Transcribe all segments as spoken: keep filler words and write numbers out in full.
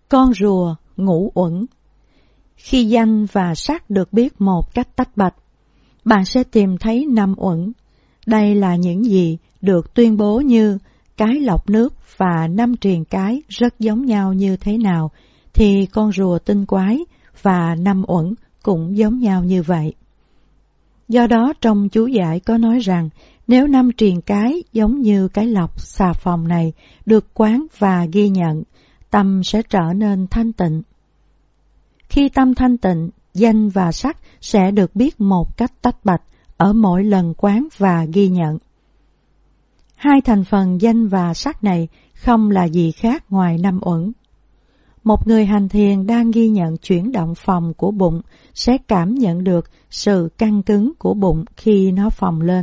Con rùa ngũ uẩn. Khi danh và sắc được biết một cách tách bạch, bạn sẽ tìm thấy năm uẩn. Đây là những gì được tuyên bố như cái lọc nước và năm triền cái rất giống nhau như thế nào, thì con rùa tinh quái và năm uẩn cũng giống nhau như vậy. Do đó trong chú giải có nói rằng nếu năm triền cái giống như cái lọc xà phòng này được quán và ghi nhận, tâm sẽ trở nên thanh tịnh. Khi tâm thanh tịnh, danh và sắc sẽ được biết một cách tách bạch ở mỗi lần quán và ghi nhận. Hai thành phần danh và sắc này không là gì khác ngoài năm uẩn. Một người hành thiền đang ghi nhận chuyển động phồng của bụng sẽ cảm nhận được sự căng cứng của bụng khi nó phồng lên.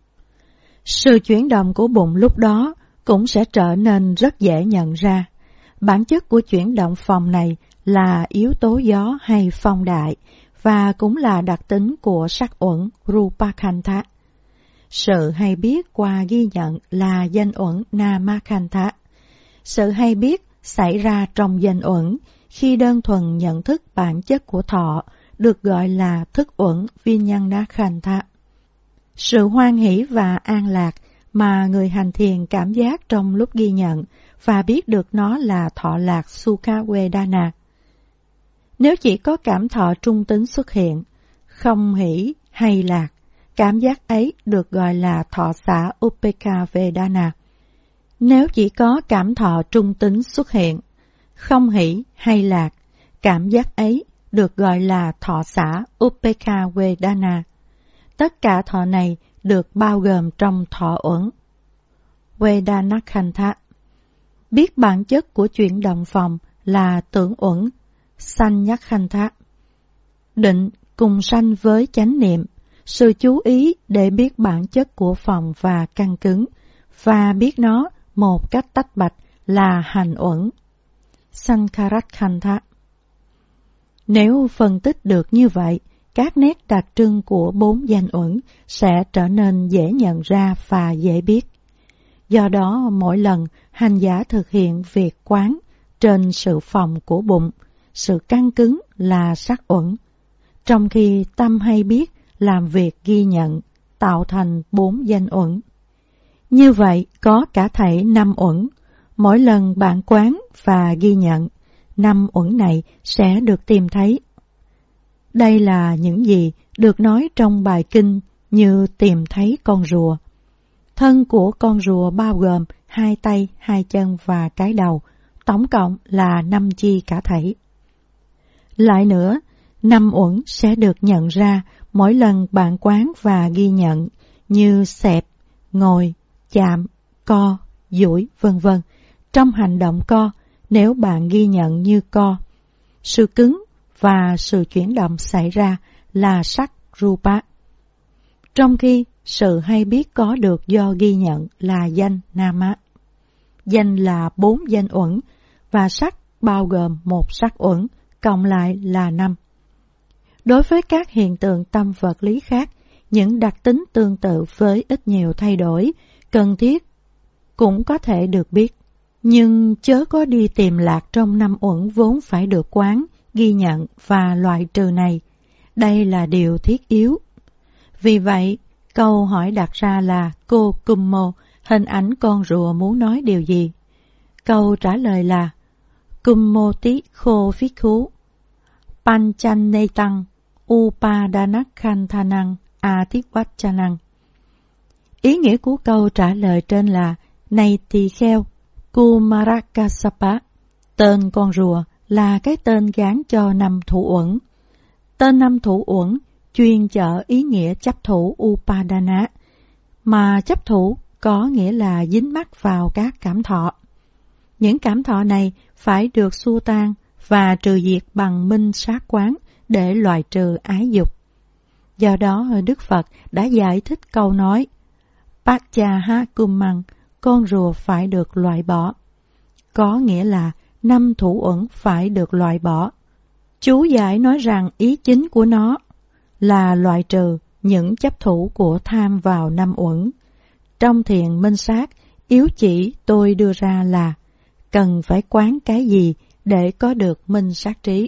Sự chuyển động của bụng lúc đó cũng sẽ trở nên rất dễ nhận ra. Bản chất của chuyển động phồng này là yếu tố gió hay phong đại, và cũng là đặc tính của sắc uẩn Rupakantha. Sự hay biết qua ghi nhận là danh uẩn Namakantha. Sự hay biết xảy ra trong danh uẩn khi đơn thuần nhận thức bản chất của thọ được gọi là thức uẩn Viññāṇakantha. Sự hoan hỷ và an lạc mà người hành thiền cảm giác trong lúc ghi nhận và biết được nó là thọ lạc Sukha Vedana. Nếu chỉ có cảm thọ trung tính xuất hiện, không hỷ hay lạc, cảm giác ấy được gọi là thọ xả Upekha Vedana. Nếu chỉ có cảm thọ trung tính xuất hiện, không hỷ hay lạc, cảm giác ấy được gọi là thọ xả Upekha Vedana. Tất cả thọ này được bao gồm trong thọ uẩn Vedanakantha. Biết bản chất của chuyển động phồng là tưởng uẩn Saññakantha. Định cùng sanh với chánh niệm, sự chú ý để biết bản chất của phồng và căng cứng, và biết nó một cách tách bạch là hành uẩn Saṅkharakantha. Nếu phân tích được như vậy, các nét đặc trưng của bốn danh uẩn sẽ trở nên dễ nhận ra và dễ biết. Do đó, mỗi lần hành giả thực hiện việc quán trên sự phồng của bụng, sự căng cứng là sắc uẩn, trong khi tâm hay biết làm việc ghi nhận, tạo thành bốn danh uẩn. Như vậy, có cả thảy năm uẩn. Mỗi lần bạn quán và ghi nhận, năm uẩn này sẽ được tìm thấy. Đây là những gì được nói trong bài kinh như tìm thấy con rùa. Thân của con rùa bao gồm hai tay, hai chân và cái đầu, tổng cộng là năm chi cả thảy. Lại nữa, năm uẩn sẽ được nhận ra mỗi lần bạn quán và ghi nhận như xẹp, ngồi, chạm, co, duỗi, vân vân. Trong hành động co, nếu bạn ghi nhận như co, sự cứng và sự chuyển động xảy ra là sắc Rupa. Trong khi sự hay biết có được do ghi nhận là danh Nama. Danh là bốn danh uẩn và sắc bao gồm một sắc uẩn, cộng lại là năm. Đối với các hiện tượng tâm vật lý khác, những đặc tính tương tự với ít nhiều thay đổi, cần thiết cũng có thể được biết. Nhưng chớ có đi tìm lạc trong năm uẩn vốn phải được quán, ghi nhận và loại trừ này. Đây là điều thiết yếu. Vì vậy, câu hỏi đặt ra là cô Kummo, hình ảnh con rùa muốn nói điều gì? Câu trả lời là Kummoti Kho Phikhu Panchanetang Upadanakanthanang Ativachanang. Ý nghĩa của câu trả lời trên là: này tỳ kheo Kumarakasapa, tên con rùa là cái tên gán cho năm thủ uẩn. Tên năm thủ uẩn chuyên chở ý nghĩa chấp thủ Upadana, mà chấp thủ có nghĩa là dính mắc vào các cảm thọ. Những cảm thọ này phải được xua tan và trừ diệt bằng minh sát quán để loại trừ ái dục. Do đó, Đức Phật đã giải thích câu nói Paccāha Kummang, con rùa phải được loại bỏ, có nghĩa là năm thủ uẩn phải được loại bỏ. Chú giải nói rằng ý chính của nó là loại trừ những chấp thủ của tham vào năm uẩn. Trong thiền minh sát, yếu chỉ tôi đưa ra là cần phải quán cái gì để có được minh sát trí.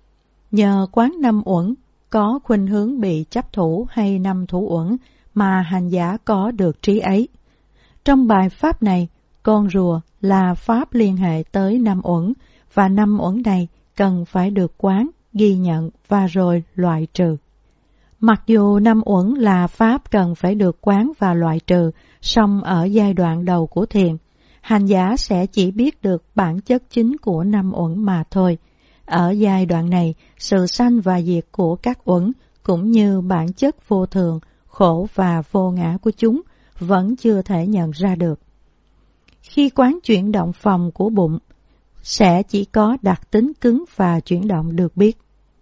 Nhờ quán năm uẩn có khuynh hướng bị chấp thủ hay năm thủ uẩn mà hành giả có được trí ấy. Trong bài pháp này, con rùa là pháp liên hệ tới năm uẩn, và năm uẩn này cần phải được quán, ghi nhận và rồi loại trừ. Mặc dù năm uẩn là pháp cần phải được quán và loại trừ, song ở giai đoạn đầu của thiền, hành giả sẽ chỉ biết được bản chất chính của năm uẩn mà thôi. Ở giai đoạn này, sự sanh và diệt của các uẩn cũng như bản chất vô thường, khổ và vô ngã của chúng vẫn chưa thể nhận ra được. Khi quán chuyển động phòng của bụng, sẽ chỉ có đặc tính cứng và chuyển động được biết.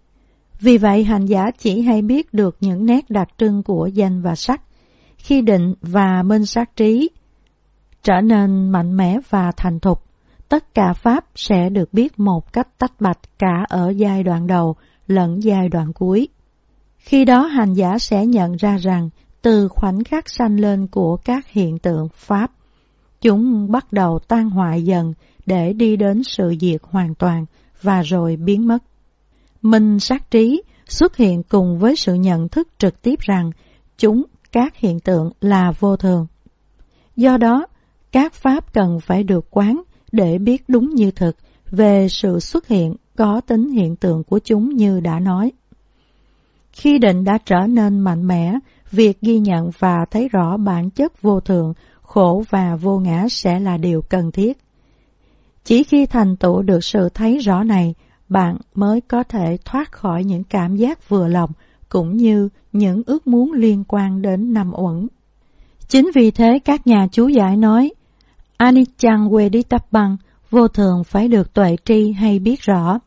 Vì vậy, hành giả chỉ hay biết được những nét đặc trưng của danh và sắc. Khi định và minh sát trí trở nên mạnh mẽ và thành thục, tất cả pháp sẽ được biết một cách tách bạch cả ở giai đoạn đầu lẫn giai đoạn cuối. Khi đó hành giả sẽ nhận ra rằng từ khoảnh khắc sanh lên của các hiện tượng pháp, chúng bắt đầu tan hoại dần để đi đến sự diệt hoàn toàn và rồi biến mất. Minh sát trí xuất hiện cùng với sự nhận thức trực tiếp rằng chúng, các hiện tượng là vô thường. Do đó, các pháp cần phải được quán để biết đúng như thực về sự xuất hiện có tính hiện tượng của chúng như đã nói. Khi định đã trở nên mạnh mẽ, việc ghi nhận và thấy rõ bản chất vô thường, khổ và vô ngã sẽ là điều cần thiết. Chỉ khi thành tựu được sự thấy rõ này, bạn mới có thể thoát khỏi những cảm giác vừa lòng cũng như những ước muốn liên quan đến năm uẩn. Chính vì thế các nhà chú giải nói, Anicca Veditappang, vô thường phải được tuệ tri hay biết rõ.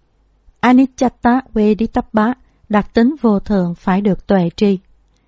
Aniccata Veditappa, đặc tính vô thường phải được tuệ tri.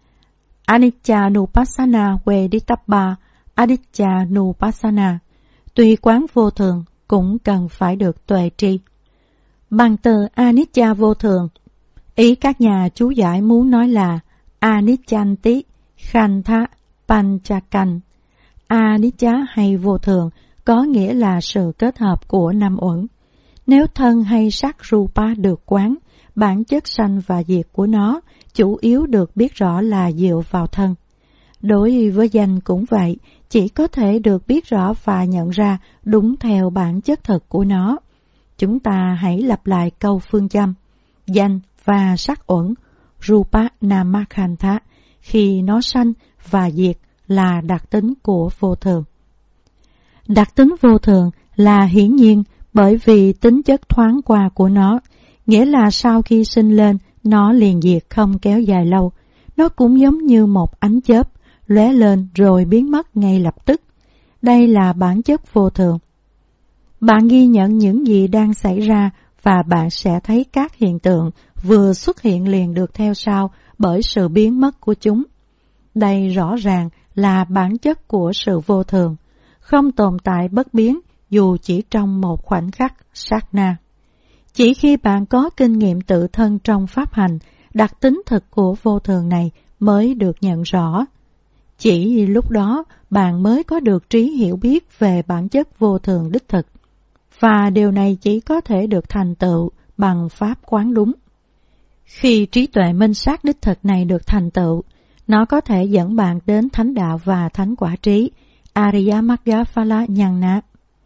Anicca Nupassana Veditappa, Anicca Nupassana, tuy quán vô thường cũng cần phải được tuệ tri. Bằng từ Anicca vô thường, ý các nhà chú giải muốn nói là Aniccanti, Khantha, Panchakan. Anicca hay vô thường có nghĩa là sự kết hợp của năm uẩn. Nếu thân hay sắc rupa được quán, bản chất sanh và diệt của nó chủ yếu được biết rõ là dựa vào thân. Đối với danh cũng vậy, chỉ có thể được biết rõ và nhận ra đúng theo bản chất thực của nó. Chúng ta hãy lặp lại câu phương châm, danh và sắc uẩn, rupa namakhantha, khi nó sanh và diệt là đặc tính của vô thường. Đặc tính vô thường là hiển nhiên bởi vì tính chất thoáng qua của nó, nghĩa là sau khi sinh lên, nó liền diệt không kéo dài lâu. Nó cũng giống như một ánh chớp, lóe lên rồi biến mất ngay lập tức. Đây là bản chất vô thường. Bạn ghi nhận những gì đang xảy ra và bạn sẽ thấy các hiện tượng vừa xuất hiện liền được theo sau bởi sự biến mất của chúng. Đây rõ ràng là bản chất của sự vô thường, không tồn tại bất biến dù chỉ trong một khoảnh khắc sát na. Chỉ khi bạn có kinh nghiệm tự thân trong pháp hành, đặc tính thực của vô thường này mới được nhận rõ. Chỉ lúc đó bạn mới có được trí hiểu biết về bản chất vô thường đích thực, và điều này chỉ có thể được thành tựu bằng pháp quán đúng. Khi trí tuệ minh sát đích thực này được thành tựu, nó có thể dẫn bạn đến thánh đạo và thánh quả trí, Ariya Magga Phala Nhana.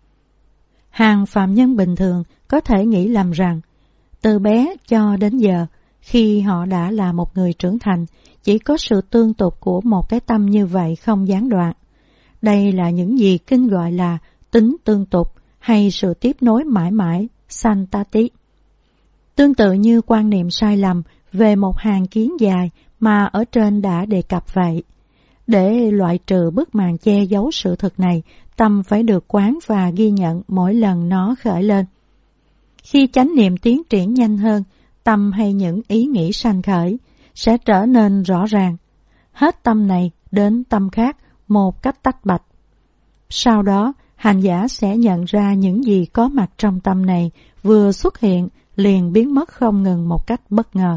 Hàng phạm nhân bình thường có thể nghĩ lầm rằng, từ bé cho đến giờ, khi họ đã là một người trưởng thành, chỉ có sự tương tục của một cái tâm như vậy không gián đoạn. Đây là những gì kinh gọi là tính tương tục hay sự tiếp nối mãi mãi, santati. Tương tự như quan niệm sai lầm về một hàng kiến dài mà ở trên đã đề cập vậy. Để loại trừ bức màn che giấu sự thực này, tâm phải được quán và ghi nhận mỗi lần nó khởi lên. Khi chánh niệm tiến triển nhanh hơn, tâm hay những ý nghĩ sanh khởi sẽ trở nên rõ ràng, hết tâm này đến tâm khác một cách tách bạch. Sau đó, hành giả sẽ nhận ra những gì có mặt trong tâm này vừa xuất hiện liền biến mất không ngừng một cách bất ngờ.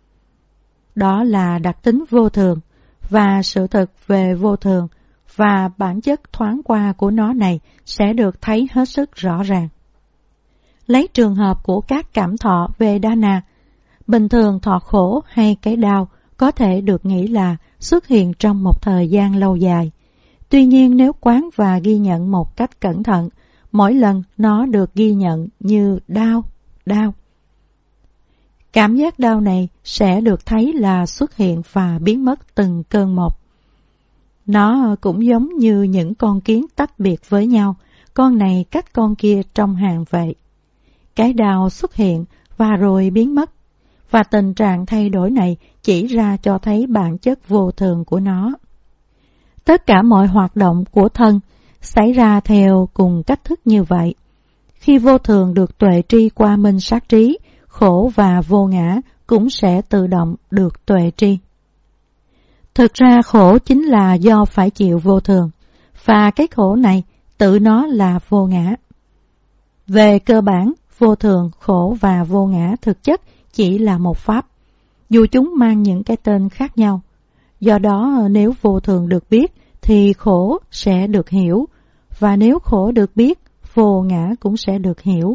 Đó là đặc tính vô thường, và sự thực về vô thường và bản chất thoáng qua của nó này sẽ được thấy hết sức rõ ràng. Lấy trường hợp của các cảm thọ Vedana, bình thường thọ khổ hay cái đau có thể được nghĩ là xuất hiện trong một thời gian lâu dài. Tuy nhiên nếu quán và ghi nhận một cách cẩn thận, mỗi lần nó được ghi nhận như đau, đau. Cảm giác đau này sẽ được thấy là xuất hiện và biến mất từng cơn một. Nó cũng giống như những con kiến tách biệt với nhau, con này cách con kia trong hàng vậy. Cái đau xuất hiện và rồi biến mất, và tình trạng thay đổi này chỉ ra cho thấy bản chất vô thường của nó. Tất cả mọi hoạt động của thân xảy ra theo cùng cách thức như vậy. Khi vô thường được tuệ tri qua minh sát trí, khổ và vô ngã cũng sẽ tự động được tuệ tri. Thực ra khổ chính là do phải chịu vô thường, và cái khổ này tự nó là vô ngã. Về cơ bản, vô thường, khổ và vô ngã thực chất chỉ là một pháp, dù chúng mang những cái tên khác nhau. Do đó nếu vô thường được biết thì khổ sẽ được hiểu, và nếu khổ được biết, vô ngã cũng sẽ được hiểu.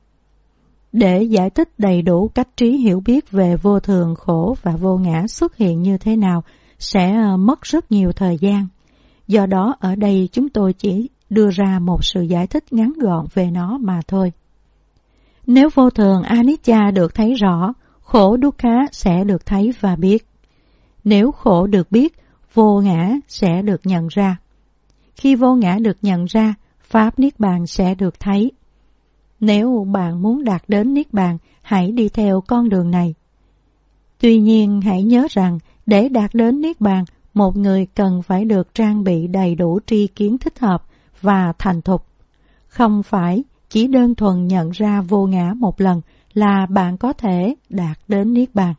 Để giải thích đầy đủ cách trí hiểu biết về vô thường, khổ và vô ngã xuất hiện như thế nào sẽ mất rất nhiều thời gian. Do đó ở đây chúng tôi chỉ đưa ra một sự giải thích ngắn gọn về nó mà thôi. Nếu vô thường anicca được thấy rõ, khổ dukkha sẽ được thấy và biết. Nếu khổ được biết, vô ngã sẽ được nhận ra. Khi vô ngã được nhận ra, pháp niết bàn sẽ được thấy. Nếu bạn muốn đạt đến niết bàn, hãy đi theo con đường này. Tuy nhiên hãy nhớ rằng để đạt đến niết bàn, một người cần phải được trang bị đầy đủ tri kiến thích hợp và thành thục. Không phải chỉ đơn thuần nhận ra vô ngã một lần là bạn có thể đạt đến niết bàn.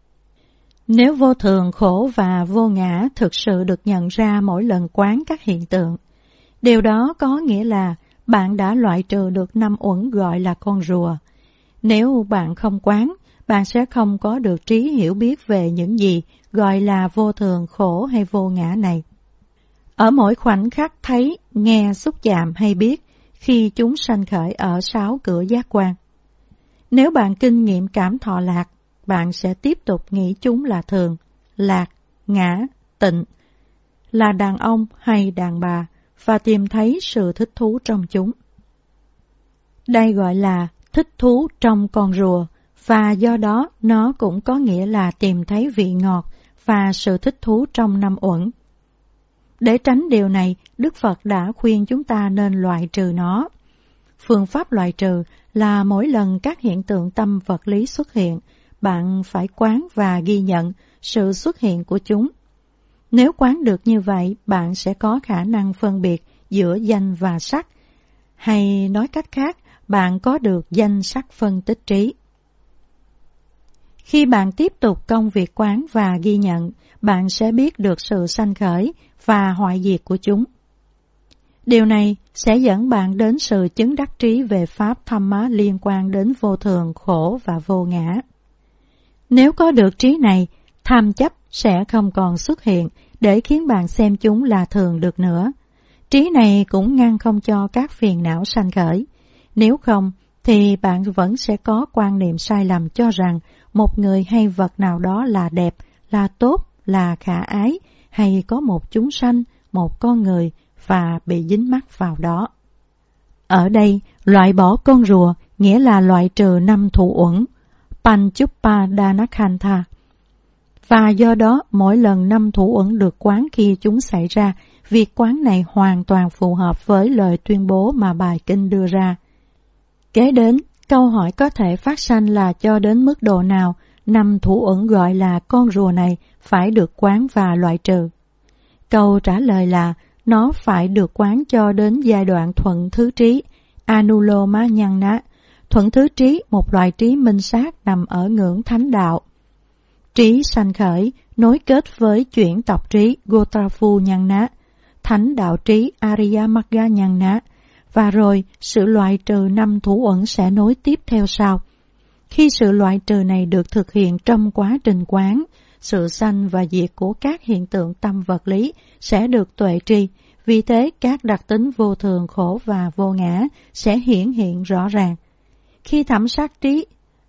Nếu vô thường, khổ và vô ngã thực sự được nhận ra mỗi lần quán các hiện tượng, điều đó có nghĩa là bạn đã loại trừ được năm uẩn gọi là con rùa. Nếu bạn không quán, bạn sẽ không có được trí hiểu biết về những gì gọi là vô thường, khổ hay vô ngã này. Ở mỗi khoảnh khắc thấy, nghe, xúc chạm hay biết, khi chúng sanh khởi ở sáu cửa giác quan. Nếu bạn kinh nghiệm cảm thọ lạc, bạn sẽ tiếp tục nghĩ chúng là thường, lạc, ngã, tịnh, là đàn ông hay đàn bà, và tìm thấy sự thích thú trong chúng. Đây gọi là thích thú trong con rùa, và do đó nó cũng có nghĩa là tìm thấy vị ngọt và sự thích thú trong năm uẩn. Để tránh điều này, Đức Phật đã khuyên chúng ta nên loại trừ nó. Phương pháp loại trừ là mỗi lần các hiện tượng tâm vật lý xuất hiện, bạn phải quán và ghi nhận sự xuất hiện của chúng. Nếu quán được như vậy, bạn sẽ có khả năng phân biệt giữa danh và sắc, hay nói cách khác, bạn có được danh sắc phân tích trí. Khi bạn tiếp tục công việc quán và ghi nhận, bạn sẽ biết được sự sanh khởi và hoại diệt của chúng. Điều này sẽ dẫn bạn đến sự chứng đắc trí về pháp Dhamma liên quan đến vô thường, khổ và vô ngã. Nếu có được trí này, tham chấp sẽ không còn xuất hiện để khiến bạn xem chúng là thường được nữa. Trí này cũng ngăn không cho các phiền não sanh khởi. Nếu không, thì bạn vẫn sẽ có quan niệm sai lầm cho rằng một người hay vật nào đó là đẹp, là tốt, là khả ái, hay có một chúng sanh, một con người và bị dính mắc vào đó. Ở đây, loại bỏ con rùa nghĩa là loại trừ năm thủ uẩn, Panchupadanakhantha. Và do đó, mỗi lần năm thủ uẩn được quán khi chúng xảy ra, việc quán này hoàn toàn phù hợp với lời tuyên bố mà bài kinh đưa ra. Kế đến, câu hỏi có thể phát sanh là cho đến mức độ nào năm thủ uẩn gọi là con rùa này phải được quán và loại trừ. Câu trả lời là nó phải được quán cho đến giai đoạn thuận thứ trí, Anuloma Nhana. Thuận thứ trí, một loại trí minh sát nằm ở ngưỡng thánh đạo. Trí sanh khởi, nối kết với chuyển tộc trí Gotrafu Nhana, thánh đạo trí Ariya Magga Nhana, và rồi sự loại trừ năm thủ uẩn sẽ nối tiếp theo sau. Khi sự loại trừ này được thực hiện trong quá trình quán, sự sanh và diệt của các hiện tượng tâm vật lý sẽ được tuệ tri, vì thế các đặc tính vô thường, khổ và vô ngã sẽ hiển hiện rõ ràng. Khi thẩm sát trí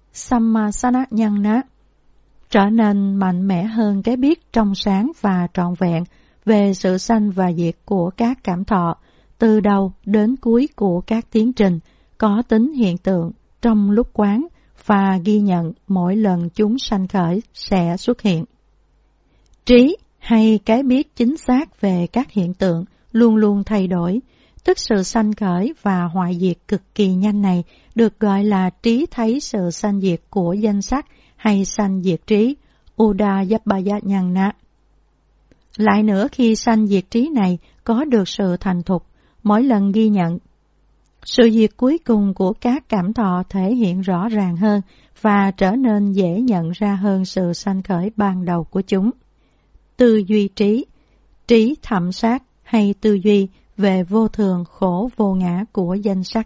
Sammasana trở nên mạnh mẽ hơn cái biết trong sáng và trọn vẹn về sự sanh và diệt của các cảm thọ, từ đầu đến cuối của các tiến trình, có tính hiện tượng trong lúc quán và ghi nhận mỗi lần chúng sanh khởi sẽ xuất hiện. Trí hay cái biết chính xác về các hiện tượng luôn luôn thay đổi, tức sự sanh khởi và hoại diệt cực kỳ nhanh này được gọi là trí thấy sự sanh diệt của danh sắc hay sanh diệt trí, Udayabbaya. Lại nữa, khi sanh diệt trí này có được sự thành thục, mỗi lần ghi nhận, sự diệt cuối cùng của các cảm thọ thể hiện rõ ràng hơn và trở nên dễ nhận ra hơn sự sanh khởi ban đầu của chúng. Tư duy trí, trí thẩm sát hay tư duy về vô thường khổ vô ngã của danh sắc.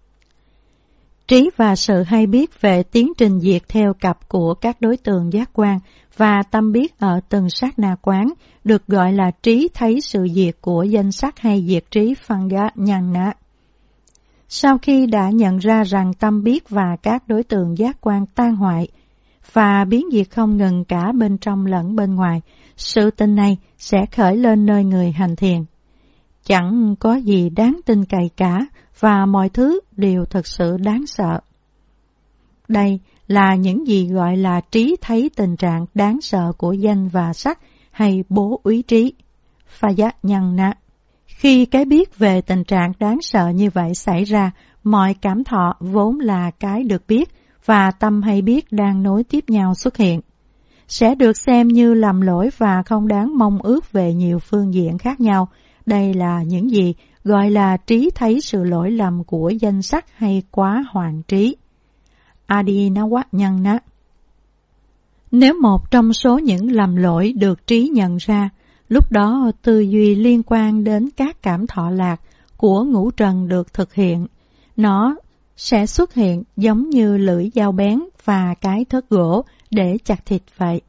Trí và sự hay biết về tiến trình diệt theo cặp của các đối tượng giác quan và tâm biết ở từng sát na quán được gọi là trí thấy sự diệt của danh sắc hay diệt trí Phanga Nhana. Sau khi đã nhận ra rằng tâm biết và các đối tượng giác quan tan hoại và biến diệt không ngừng cả bên trong lẫn bên ngoài, sự tin này sẽ khởi lên nơi người hành thiền. Chẳng có gì đáng tin cậy cả và mọi thứ đều thực sự đáng sợ. Đây là những gì gọi là trí thấy tình trạng đáng sợ của danh và sắc hay bố úy trí, Phaya Nhana. Khi cái biết về tình trạng đáng sợ như vậy xảy ra, mọi cảm thọ vốn là cái được biết và tâm hay biết đang nối tiếp nhau xuất hiện, sẽ được xem như lầm lỗi và không đáng mong ước về nhiều phương diện khác nhau. Đây là những gì gọi là trí thấy sự lỗi lầm của danh sắc hay quá hoàn trí, Adinawanyana. Nếu một trong số những lầm lỗi được trí nhận ra, lúc đó tư duy liên quan đến các cảm thọ lạc của ngũ trần được thực hiện. Nó sẽ xuất hiện giống như lưỡi dao bén và cái thớt gỗ để chặt thịt vậy.